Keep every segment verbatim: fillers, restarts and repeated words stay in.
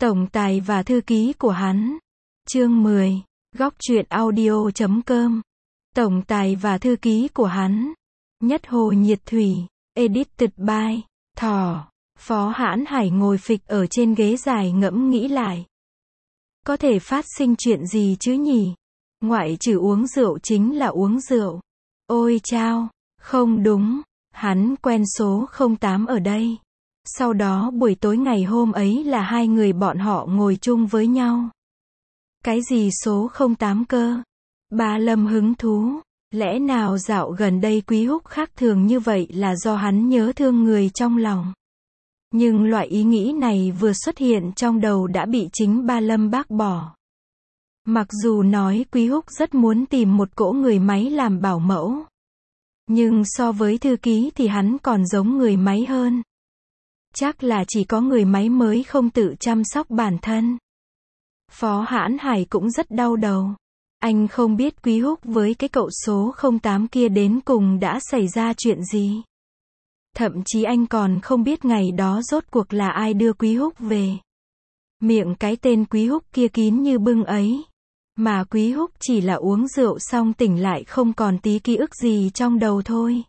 Tổng tài và thư ký của hắn. Chương mười. Góc truyện audio chấm com. Tổng tài và thư ký của hắn. Nhất Hồ Nhiệt Thủy. Edited by Thỏ. Phó Hãn Hải ngồi phịch ở trên ghế dài ngẫm nghĩ lại. Có thể phát sinh chuyện gì chứ nhỉ? Ngoại trừ uống rượu chính là uống rượu. Ôi chao, không đúng, hắn quen số không tám ở đây. Sau đó buổi tối ngày hôm ấy là hai người bọn họ ngồi chung với nhau. Cái gì số không tám cơ? Ba Lâm hứng thú. Lẽ nào dạo gần đây Quý Húc khác thường như vậy là do hắn nhớ thương người trong lòng? Nhưng loại ý nghĩ này vừa xuất hiện trong đầu đã bị chính Ba Lâm bác bỏ. Mặc dù nói Quý Húc rất muốn tìm một cỗ người máy làm bảo mẫu. Nhưng so với thư ký thì hắn còn giống người máy hơn. Chắc là chỉ có người máy mới không tự chăm sóc bản thân. Phó Hãn Hải cũng rất đau đầu. Anh không biết Quý Húc với cái cậu số không tám kia đến cùng đã xảy ra chuyện gì. Thậm chí anh còn không biết ngày đó rốt cuộc là ai đưa Quý Húc về. Miệng cái tên Quý Húc kia kín như bưng ấy. Mà Quý Húc chỉ là uống rượu xong tỉnh lại không còn tí ký ức gì trong đầu thôi.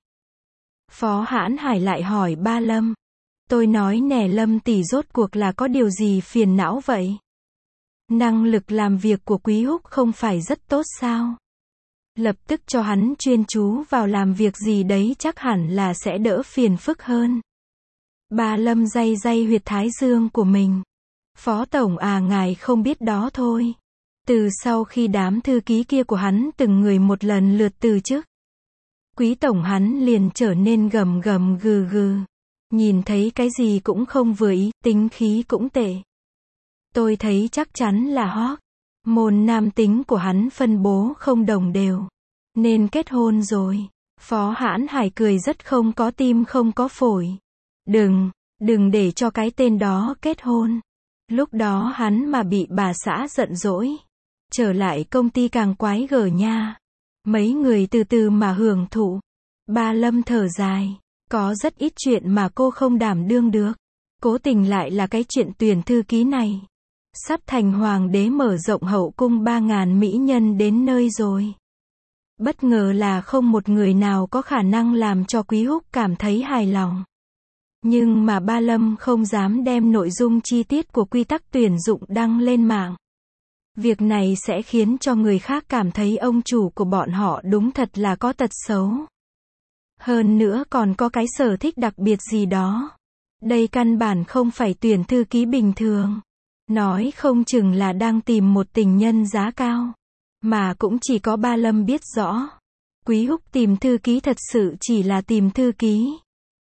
Phó Hãn Hải lại hỏi Ba Lâm. Tôi nói nè Lâm tỷ, rốt cuộc là có điều gì phiền não vậy? Năng lực làm việc của Quý Húc không phải rất tốt sao? Lập tức cho hắn chuyên chú vào làm việc gì đấy chắc hẳn là sẽ đỡ phiền phức hơn. Ba Lâm day day huyệt thái dương của mình. Phó Tổng à, ngài không biết đó thôi. Từ sau khi đám thư ký kia của hắn từng người một lần lượt từ chức, Quý Tổng hắn liền trở nên gầm gầm gừ gừ. Nhìn thấy cái gì cũng không vừa ý, tính khí cũng tệ. Tôi thấy chắc chắn là hóc môn nam tính của hắn phân bố không đồng đều, nên kết hôn rồi. Phó Hãn Hải cười rất không có tim không có phổi. Đừng, đừng để cho cái tên đó kết hôn. Lúc đó hắn mà bị bà xã giận dỗi, trở lại công ty càng quái gở nha. Mấy người từ từ mà hưởng thụ. Ba Lâm thở dài. Có rất ít chuyện mà cô không đảm đương được. Cố tình lại là cái chuyện tuyển thư ký này. Sắp thành hoàng đế mở rộng hậu cung ba ngàn mỹ nhân đến nơi rồi. Bất ngờ là không một người nào có khả năng làm cho Quý Húc cảm thấy hài lòng. Nhưng mà Ba Lâm không dám đem nội dung chi tiết của quy tắc tuyển dụng đăng lên mạng. Việc này sẽ khiến cho người khác cảm thấy ông chủ của bọn họ đúng thật là có tật xấu. Hơn nữa còn có cái sở thích đặc biệt gì đó. Đây căn bản không phải tuyển thư ký bình thường. Nói không chừng là đang tìm một tình nhân giá cao. Mà cũng chỉ có Ba Lâm biết rõ. Quý Húc tìm thư ký thật sự chỉ là tìm thư ký.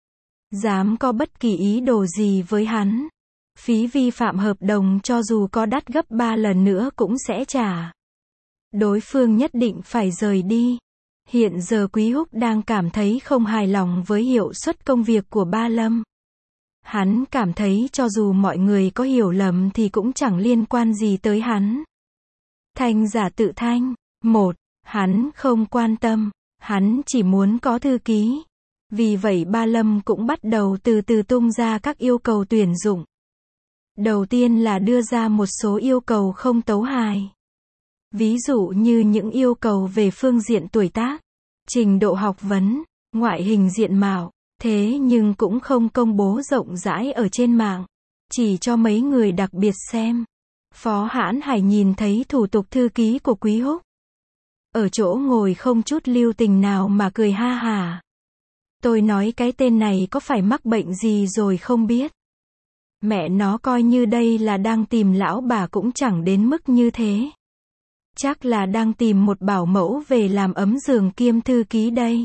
Dám có bất kỳ ý đồ gì với hắn. Phí vi phạm hợp đồng cho dù có đắt gấp ba lần nữa cũng sẽ trả. Đối phương nhất định phải rời đi. Hiện giờ Quý Húc đang cảm thấy không hài lòng với hiệu suất công việc của Ba Lâm. Hắn cảm thấy cho dù mọi người có hiểu lầm thì cũng chẳng liên quan gì tới hắn. Thanh giả tự thanh. Một, hắn không quan tâm. Hắn chỉ muốn có thư ký. Vì vậy Ba Lâm cũng bắt đầu từ từ tung ra các yêu cầu tuyển dụng. Đầu tiên là đưa ra một số yêu cầu không tấu hài. Ví dụ như những yêu cầu về phương diện tuổi tác, trình độ học vấn, ngoại hình diện mạo. Thế nhưng cũng không công bố rộng rãi ở trên mạng. Chỉ cho mấy người đặc biệt xem. Phó Hãn Hải nhìn thấy thủ tục thư ký của Quý Húc. Ở chỗ ngồi không chút lưu tình nào mà cười ha hả. Tôi nói cái tên này có phải mắc bệnh gì rồi không biết. Mẹ nó coi như đây là đang tìm lão bà cũng chẳng đến mức như thế. Chắc là đang tìm một bảo mẫu về làm ấm giường kiêm thư ký đây.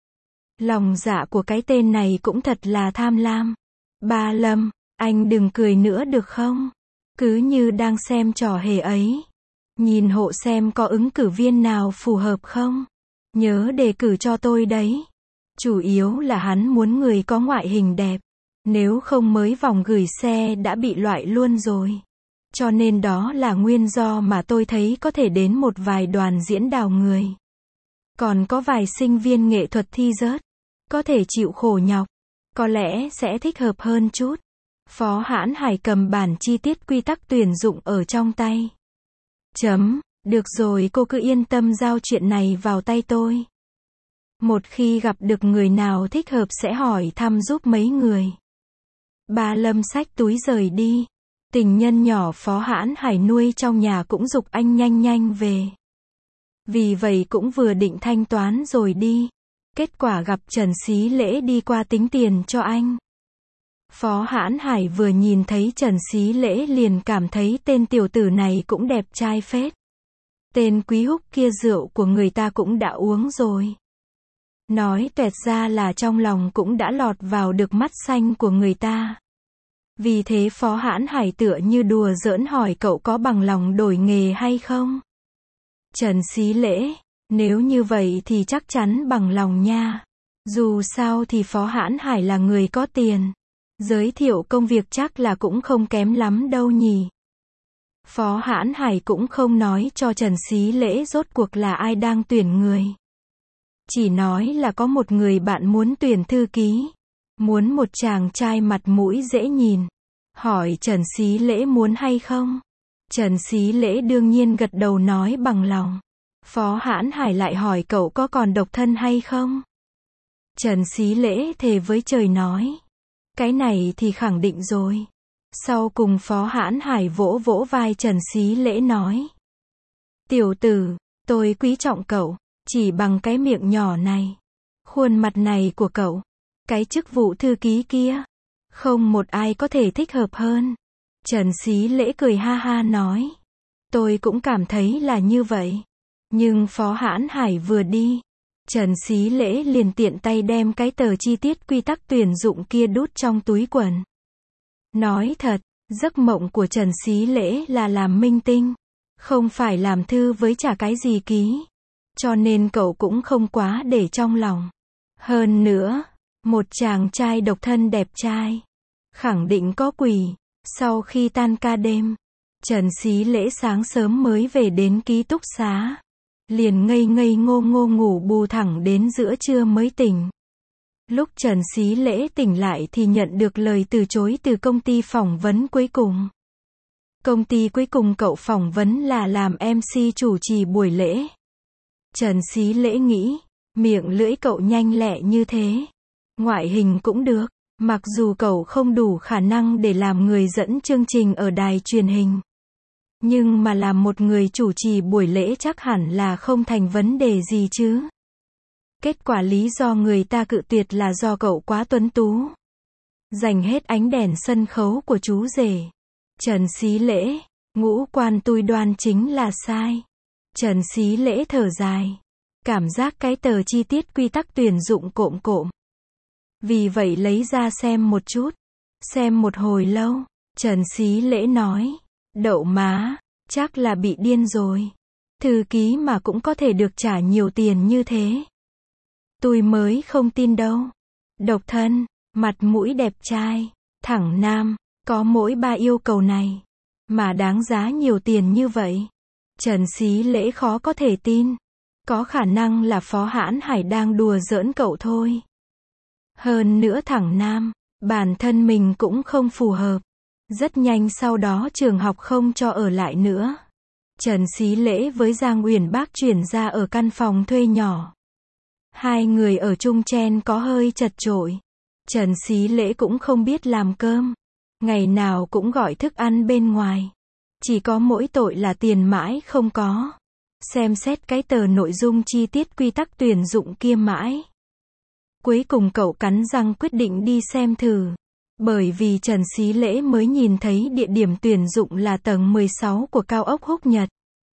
Lòng dạ của cái tên này cũng thật là tham lam. Ba Lâm, anh đừng cười nữa được không? Cứ như đang xem trò hề ấy. Nhìn hộ xem có ứng cử viên nào phù hợp không? Nhớ đề cử cho tôi đấy. Chủ yếu là hắn muốn người có ngoại hình đẹp. Nếu không mới vòng gửi xe đã bị loại luôn rồi. Cho nên đó là nguyên do mà tôi thấy có thể đến một vài đoàn diễn đào người. Còn có vài sinh viên nghệ thuật thi rớt. Có thể chịu khổ nhọc. Có lẽ sẽ thích hợp hơn chút. Phó Hãn Hải cầm bản chi tiết quy tắc tuyển dụng ở trong tay. Chấm, được rồi, cô cứ yên tâm giao chuyện này vào tay tôi. Một khi gặp được người nào thích hợp sẽ hỏi thăm giúp mấy người. Ba Lâm xách túi rời đi. Tình nhân nhỏ Phó Hãn Hải nuôi trong nhà cũng giục anh nhanh nhanh về. Vì vậy cũng vừa định thanh toán rồi đi. Kết quả gặp Trần Xí Lễ đi qua tính tiền cho anh. Phó Hãn Hải vừa nhìn thấy Trần Xí Lễ liền cảm thấy tên tiểu tử này cũng đẹp trai phết. Tên Quý Húc kia rượu của người ta cũng đã uống rồi. Nói toẹt ra là trong lòng cũng đã lọt vào được mắt xanh của người ta. Vì thế Phó Hãn Hải tựa như đùa giỡn hỏi cậu có bằng lòng đổi nghề hay không? Trần Xí Lễ, nếu như vậy thì chắc chắn bằng lòng nha. Dù sao thì Phó Hãn Hải là người có tiền. Giới thiệu công việc chắc là cũng không kém lắm đâu nhỉ. Phó Hãn Hải cũng không nói cho Trần Xí Lễ rốt cuộc là ai đang tuyển người. Chỉ nói là có một người bạn muốn tuyển thư ký. Muốn một chàng trai mặt mũi dễ nhìn. Hỏi Trần Xí Lễ muốn hay không? Trần Xí Lễ đương nhiên gật đầu nói bằng lòng. Phó Hãn Hải lại hỏi cậu có còn độc thân hay không? Trần Xí Lễ thề với trời nói. Cái này thì khẳng định rồi. Sau cùng Phó Hãn Hải vỗ vỗ vai Trần Xí Lễ nói. Tiểu tử, tôi quý trọng cậu, chỉ bằng cái miệng nhỏ này. Khuôn mặt này của cậu. Cái chức vụ thư ký kia. Không một ai có thể thích hợp hơn. Trần Xí Lễ cười ha ha nói. Tôi cũng cảm thấy là như vậy. Nhưng Phó Hãn Hải vừa đi. Trần Xí Lễ liền tiện tay đem cái tờ chi tiết quy tắc tuyển dụng kia đút trong túi quần. Nói thật, giấc mộng của Trần Xí Lễ là làm minh tinh. Không phải làm thư với chả cái gì ký. Cho nên cậu cũng không quá để trong lòng. Hơn nữa, một chàng trai độc thân đẹp trai. Khẳng định có quỷ. Sau khi tan ca đêm, Trần Xí Lễ sáng sớm mới về đến ký túc xá. Liền ngây ngây ngô ngô ngủ bù thẳng đến giữa trưa mới tỉnh. Lúc Trần Xí Lễ tỉnh lại thì nhận được lời từ chối từ công ty phỏng vấn cuối cùng. Công ty cuối cùng cậu phỏng vấn là làm em xê chủ trì buổi lễ. Trần Xí Lễ nghĩ, miệng lưỡi cậu nhanh lẹ như thế. Ngoại hình cũng được, mặc dù cậu không đủ khả năng để làm người dẫn chương trình ở đài truyền hình. Nhưng mà làm một người chủ trì buổi lễ chắc hẳn là không thành vấn đề gì chứ. Kết quả lý do người ta cự tuyệt là do cậu quá tuấn tú. Dành hết ánh đèn sân khấu của chú rể. Trần Xí Lễ, ngũ quan tui đoan chính là sai. Trần Xí Lễ thở dài. Cảm giác cái tờ chi tiết quy tắc tuyển dụng cộm cộm. Vì vậy lấy ra xem một chút. Xem một hồi lâu, Trần Xí Lễ nói. Đậu má, chắc là bị điên rồi. Thư ký mà cũng có thể được trả nhiều tiền như thế. Tôi mới không tin đâu. Độc thân, mặt mũi đẹp trai, thẳng nam, có mỗi ba yêu cầu này. Mà đáng giá nhiều tiền như vậy. Trần Xí Lễ khó có thể tin. Có khả năng là Phó Hãn Hải đang đùa giỡn cậu thôi. Hơn nữa thẳng nam, bản thân mình cũng không phù hợp. Rất nhanh sau đó trường học không cho ở lại nữa. Trần Xí Lễ với Giang Uyển Bác chuyển ra ở căn phòng thuê nhỏ. Hai người ở chung chen có hơi chật chội. Trần Xí Lễ cũng không biết làm cơm. Ngày nào cũng gọi thức ăn bên ngoài. Chỉ có mỗi tội là tiền mãi không có. Xem xét cái tờ nội dung chi tiết quy tắc tuyển dụng kia mãi. Cuối cùng cậu cắn răng quyết định đi xem thử. Bởi vì Trần Xí Lễ mới nhìn thấy địa điểm tuyển dụng là tầng mười sáu của cao ốc Húc Nhật.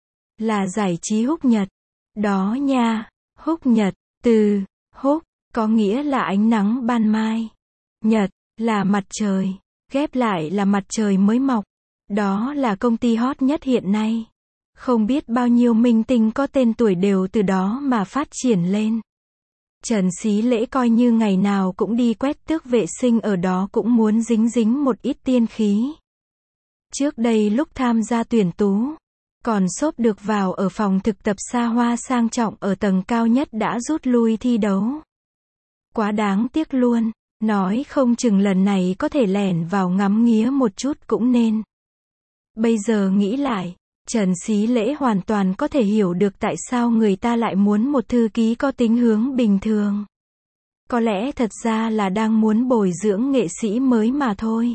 Là giải trí Húc Nhật. Đó nha, Húc Nhật, từ Húc, có nghĩa là ánh nắng ban mai. Nhật, là mặt trời. Ghép lại là mặt trời mới mọc. Đó là công ty hot nhất hiện nay. Không biết bao nhiêu minh tinh có tên tuổi đều từ đó mà phát triển lên. Trần Xí Lễ coi như ngày nào cũng đi quét tước vệ sinh ở đó cũng muốn dính dính một ít tiên khí. Trước đây lúc tham gia tuyển tú, còn xốp được vào ở phòng thực tập xa hoa sang trọng ở tầng cao nhất đã rút lui thi đấu. Quá đáng tiếc luôn, Nói không chừng lần này có thể lẻn vào ngắm nghía một chút cũng nên. Bây giờ nghĩ lại, Trần Xí Lễ hoàn toàn có thể hiểu được tại sao người ta lại muốn một thư ký có tính hướng bình thường. Có lẽ thật ra là đang muốn bồi dưỡng nghệ sĩ mới mà thôi.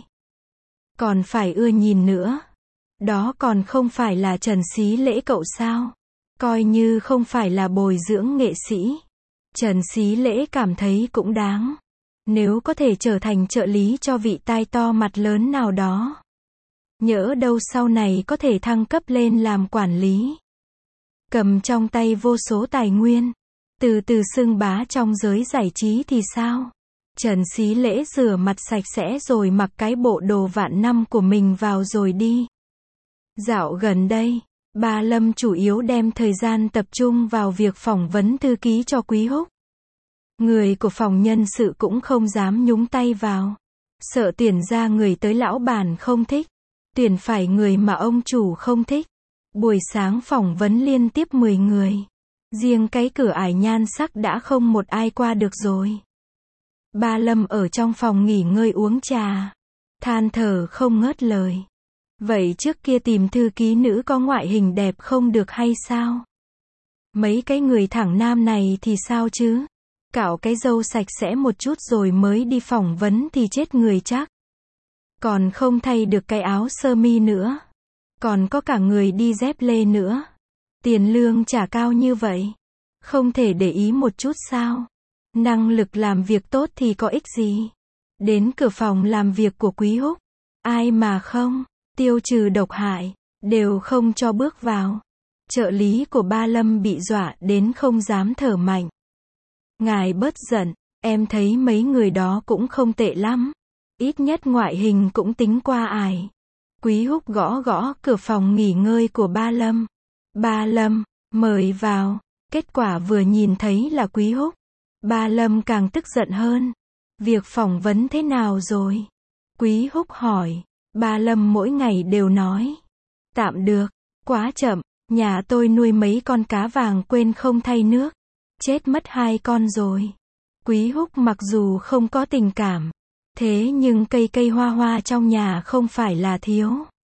Còn phải ưa nhìn nữa. Đó còn không phải là Trần Xí Lễ cậu sao? Coi như không phải là bồi dưỡng nghệ sĩ. Trần Xí Lễ cảm thấy cũng đáng. Nếu có thể trở thành trợ lý cho vị tai to mặt lớn nào đó. Nhỡ đâu sau này có thể thăng cấp lên làm quản lý. Cầm trong tay vô số tài nguyên. Từ từ xưng bá trong giới giải trí thì sao? Trần Xí Lễ rửa mặt sạch sẽ rồi mặc cái bộ đồ vạn năm của mình vào rồi đi. Dạo gần đây, bà Lâm chủ yếu đem thời gian tập trung vào việc phỏng vấn thư ký cho Quý Húc. Người của phòng nhân sự cũng không dám nhúng tay vào. Sợ tuyển ra người tới lão bản không thích. Tuyển phải người mà ông chủ không thích. Buổi sáng phỏng vấn liên tiếp mười người. Riêng cái cửa ải nhan sắc đã không một ai qua được rồi. Ba Lâm ở trong phòng nghỉ ngơi uống trà. Than thở không ngớt lời. Vậy trước kia tìm thư ký nữ có ngoại hình đẹp không được hay sao? Mấy cái người thẳng nam này thì sao chứ? Cạo cái râu sạch sẽ một chút rồi mới đi phỏng vấn thì chết người chắc. Còn không thay được cái áo sơ mi nữa. Còn có cả người đi dép lê nữa. Tiền lương trả cao như vậy. Không thể để ý một chút sao? Năng lực làm việc tốt thì có ích gì? Đến cửa phòng làm việc của Quý Húc. Ai mà không, tiêu trừ độc hại, đều không cho bước vào. Trợ lý của Ba Lâm bị dọa đến không dám thở mạnh. Ngài bớt giận, em thấy mấy người đó cũng không tệ lắm. Ít nhất ngoại hình cũng tính qua ải. Quý Húc gõ gõ cửa phòng nghỉ ngơi của Ba Lâm. Ba Lâm, mời vào. Kết quả vừa nhìn thấy là Quý Húc. Ba Lâm càng tức giận hơn. Việc phỏng vấn thế nào rồi? Quý Húc hỏi. Ba Lâm mỗi ngày đều nói. Tạm được, quá chậm, nhà tôi nuôi mấy con cá vàng quên không thay nước. Chết mất hai con rồi. Quý Húc mặc dù không có tình cảm. Thế nhưng cây cây hoa hoa trong nhà không phải là thiếu.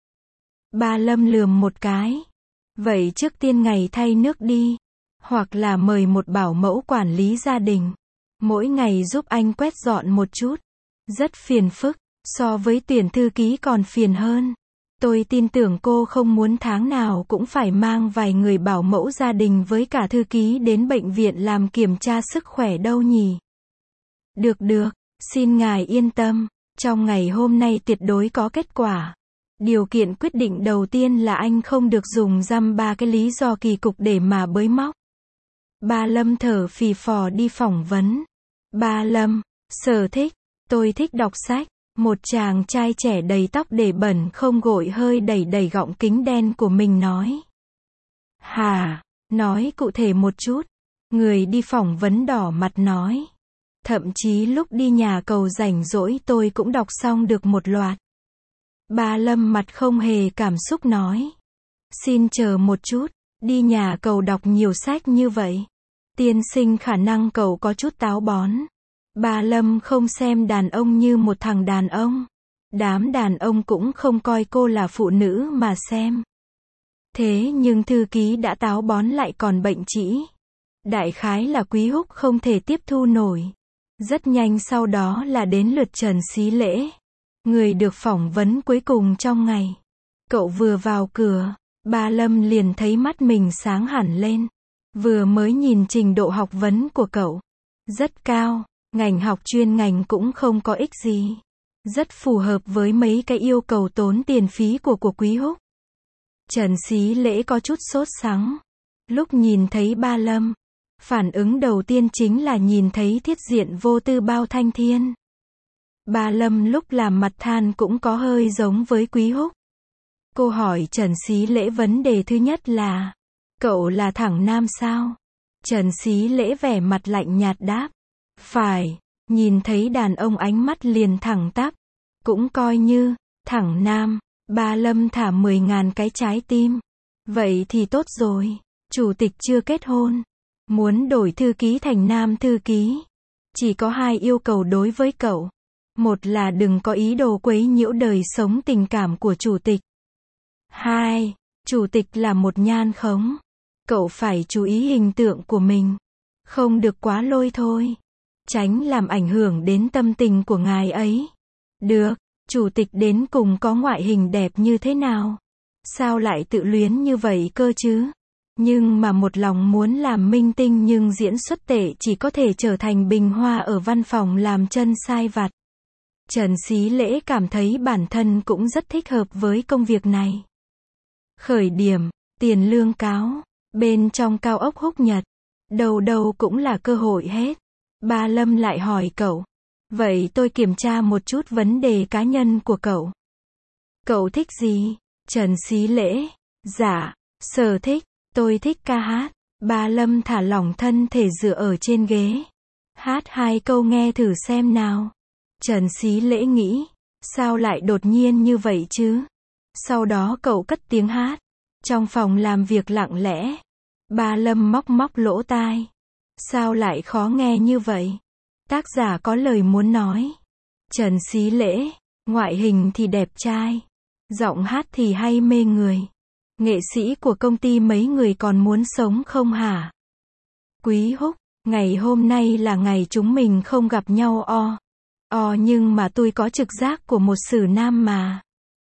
Ba Lâm lườm một cái. Vậy trước tiên ngày thay nước đi. Hoặc là mời một bảo mẫu quản lý gia đình. Mỗi ngày giúp anh quét dọn một chút. Rất phiền phức. So với tuyển thư ký còn phiền hơn. Tôi tin tưởng cô không muốn tháng nào cũng phải mang vài người bảo mẫu gia đình với cả thư ký đến bệnh viện làm kiểm tra sức khỏe đâu nhỉ. Được được, xin ngài yên tâm. Trong ngày hôm nay tuyệt đối có kết quả. Điều kiện quyết định đầu tiên là anh không được dùng dăm ba cái lý do kỳ cục để mà bới móc. Ba Lâm thở phì phò đi phỏng vấn. Ba Lâm, sở thích, tôi thích đọc sách. Một chàng trai trẻ đầy tóc để bẩn không gội hơi đẩy đẩy gọng kính đen của mình nói. Hà, nói cụ thể một chút. Người đi phỏng vấn đỏ mặt nói. Thậm chí lúc đi nhà cầu rảnh rỗi tôi cũng đọc xong được một loạt. Ba Lâm mặt không hề cảm xúc nói. Xin chờ một chút, đi nhà cầu đọc nhiều sách như vậy. Tiên sinh khả năng cậu có chút táo bón. Ba Lâm không xem đàn ông như một thằng đàn ông. Đám đàn ông cũng không coi cô là phụ nữ mà xem. Thế nhưng thư ký đã táo bón lại còn bệnh trĩ. Đại khái là Quý Húc không thể tiếp thu nổi. Rất nhanh sau đó là đến lượt Trần Xí Lễ. Người được phỏng vấn cuối cùng trong ngày. Cậu vừa vào cửa, Ba Lâm liền thấy mắt mình sáng hẳn lên. Vừa mới nhìn trình độ học vấn của cậu. Rất cao. Ngành học chuyên ngành cũng không có ích gì. Rất phù hợp với mấy cái yêu cầu tốn tiền phí của của Quý Húc. Trần Xí Lễ có chút sốt sắng. Lúc nhìn thấy Ba Lâm, phản ứng đầu tiên chính là nhìn thấy thiết diện vô tư bao thanh thiên. Ba Lâm lúc làm mặt than cũng có hơi giống với Quý Húc. Cô hỏi Trần Xí Lễ vấn đề thứ nhất là, cậu là thẳng nam sao? Trần Xí Lễ vẻ mặt lạnh nhạt đáp. Phải, nhìn thấy đàn ông ánh mắt liền thẳng tắp. Cũng coi như, thẳng nam. Ba Lâm thả mười ngàn cái trái tim. Vậy thì tốt rồi, chủ tịch chưa kết hôn. Muốn đổi thư ký thành nam thư ký. Chỉ có hai yêu cầu đối với cậu. Một là đừng có ý đồ quấy nhiễu đời sống tình cảm của chủ tịch. Hai, chủ tịch là một nhan khống. Cậu phải chú ý hình tượng của mình. Không được quá lôi thôi. Tránh làm ảnh hưởng đến tâm tình của ngài ấy. Được, chủ tịch đến cùng có ngoại hình đẹp như thế nào? Sao lại tự luyến như vậy cơ chứ? Nhưng mà một lòng muốn làm minh tinh nhưng diễn xuất tệ chỉ có thể trở thành bình hoa ở văn phòng làm chân sai vặt. Trần Xí Lễ cảm thấy bản thân cũng rất thích hợp với công việc này. Khởi điểm, tiền lương cao, bên trong cao ốc Húc Nhật, đầu đầu cũng là cơ hội hết. Ba Lâm lại hỏi cậu, vậy tôi kiểm tra một chút vấn đề cá nhân của cậu. Cậu thích gì? Trần Xí Lễ, dạ, sở thích, tôi thích ca hát. Ba Lâm thả lỏng thân thể dựa ở trên ghế. Hát hai câu nghe thử xem nào. Trần Xí Lễ nghĩ, sao lại đột nhiên như vậy chứ? Sau đó cậu cất tiếng hát. Trong phòng làm việc lặng lẽ, Ba Lâm móc móc lỗ tai. Sao lại khó nghe như vậy? Tác giả có lời muốn nói. Trần Xí Lễ, ngoại hình thì đẹp trai, giọng hát thì hay mê người. Nghệ sĩ của công ty mấy người còn muốn sống không hả? Quý Húc, ngày hôm nay là ngày chúng mình không gặp nhau o. O nhưng mà tôi có trực giác của một sử nam mà.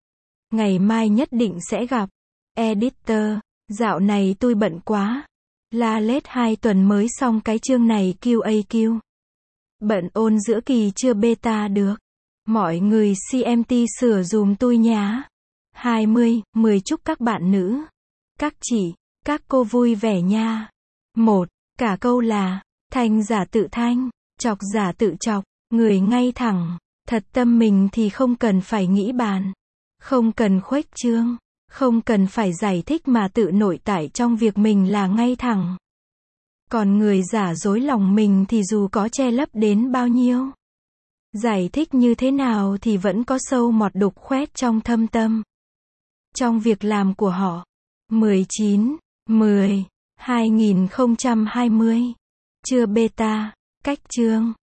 Ngày mai nhất định sẽ gặp. Editor, dạo này tôi bận quá. La lết hai tuần mới xong cái chương này quy a quy. Bận ôn giữa kỳ chưa beta được. Mọi người xê em tê sửa dùm tôi nhá. hai mươi, mười chúc các bạn nữ, các chị, các cô vui vẻ nha. Một, cả câu là, thanh giả tự thanh, chọc giả tự chọc, người ngay thẳng, thật tâm mình thì không cần phải nghĩ bàn. Không cần khuếch trương, không cần phải giải thích mà tự nội tại trong việc mình là ngay thẳng. Còn người giả dối lòng mình thì dù có che lấp đến bao nhiêu, giải thích như thế nào thì vẫn có sâu mọt đục khoét trong thâm tâm. Trong việc làm của họ. mười chín, mười, hai nghìn không trăm hai mươi. Chưa beta, cách chương.